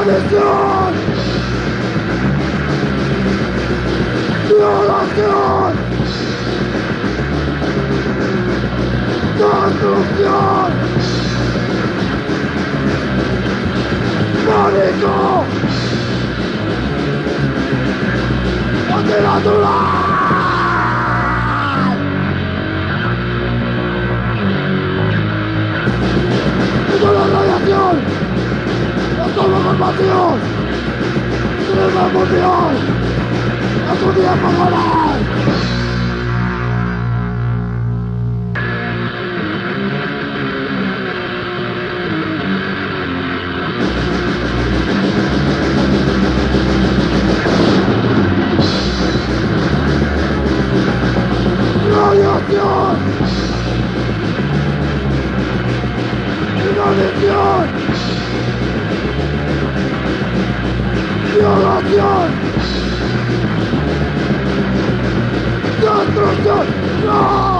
¡Tradición! ¡Violación! ¡Destrucción! ¡Pánico! ¡Antinatural! ¡Como la radiación! ¡No somos compasión! ¡Tenemos emoción! ¡Es un día por morir! ¡Radiación! ¡Inanición! ¡Violación! ¡Destrucción! ¡No!